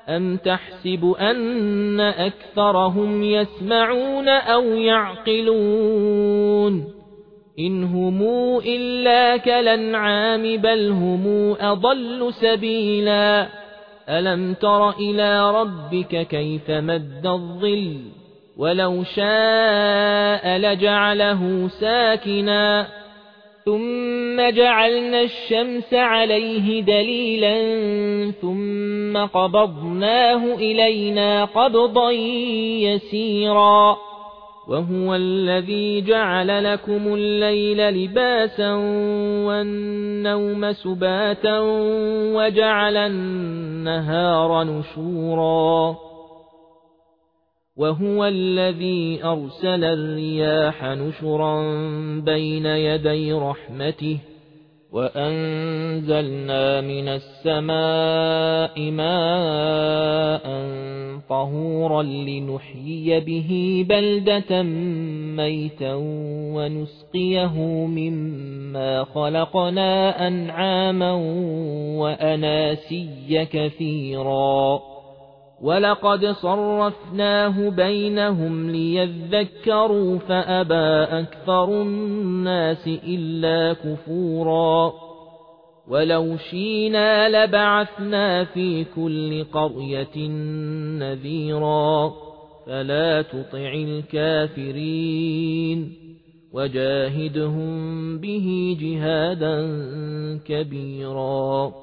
أَمْ تَحْسِبُ أَنَّ أَكْثَرَهُمْ يَسْمَعُونَ أَوْ يَعْقِلُونَ إِنْ هُمْ إِلَّا كَالْأَنْعَامِ بَلْ هُمْ أَضَلُّ سَبِيلًا أَلَمْ تَرَ إِلَى رَبِّكَ كَيْفَ مَدَّ الظِّلَّ وَلَوْ شَاءَ لَجَعَلَهُ سَاكِنًا ثُمَّ جَعَلْنَا الشَّمْسَ عَلَيْهِ دَلِيلًا ثُمَّ قَبَضْنَاهُ إِلَيْنَا قَبْضًا يَسِيرًا وَهُوَ الَّذِي جَعَلَ لَكُمُ اللَّيْلَ لِبَاسًا وَالنَّوْمَ سُبَاتًا وَجَعَلَ النَّهَارَ نُشُورًا وَهُوَ الَّذِي أَرْسَلَ الرِّيَاحَ نُشُرًا بَيْنَ يَدَيْ رَحْمَتِهِ وَأَنزَلْنَا مِنَ السَّمَاءِ مَاءً طَهُورًا لِّنُحْيِيَ بِهِ بَلْدَةً مَّيْتًا وَنُسْقِيَهُ مِمَّا خَلَقْنَا أَنْعَامًا وَأَنَاسِيَّ كَثِيرًا وَلَقَدْ صَرَّفْنَاهُ بَيْنَهُمْ لِيَذَّكَّرُوا فَأَبَى أَكْثَرُ النَّاسِ إِلَّا كُفُورًا وَلَوْ شِئْنَا لَبَعَثْنَا فِي كُلِّ قَرْيَةٍ نَذِيرًا فَلَا تُطِعِ الْكَافِرِينَ وَجَاهِدْهُم بِهِ جِهَادًا كَبِيرًا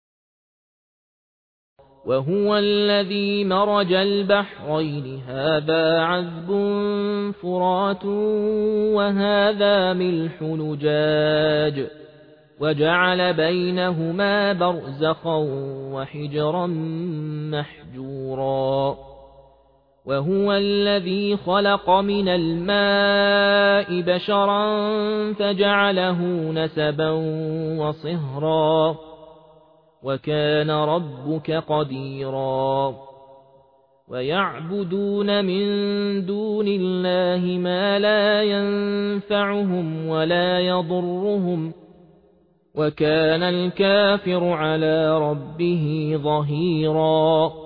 وَهُوَ الَّذِي مَرَجَ الْبَحْرَيْنِ هَذَا عَذْبٌ فُرَاتٌ وَهَذَا مِلْحٌ أُجَاجٌ وَجَعَلَ بَيْنَهُمَا بَرْزَخًا وَحِجْرًا مَّحْجُورًا وَهُوَ الَّذِي خَلَقَ مِنَ الْمَاءِ بَشَرًا فَجَعَلَهُ نَسَبًا وَصِهْرًا وَكَانَ رَبُّكَ قَدِيرًا وَيَعْبُدُونَ مِن دُونِ اللَّهِ مَا لَا يَنفَعُهُمْ وَلَا يَضُرُّهُمْ وَكَانَ الْكَافِرُ عَلَى رَبِّهِ ظَهِيرًا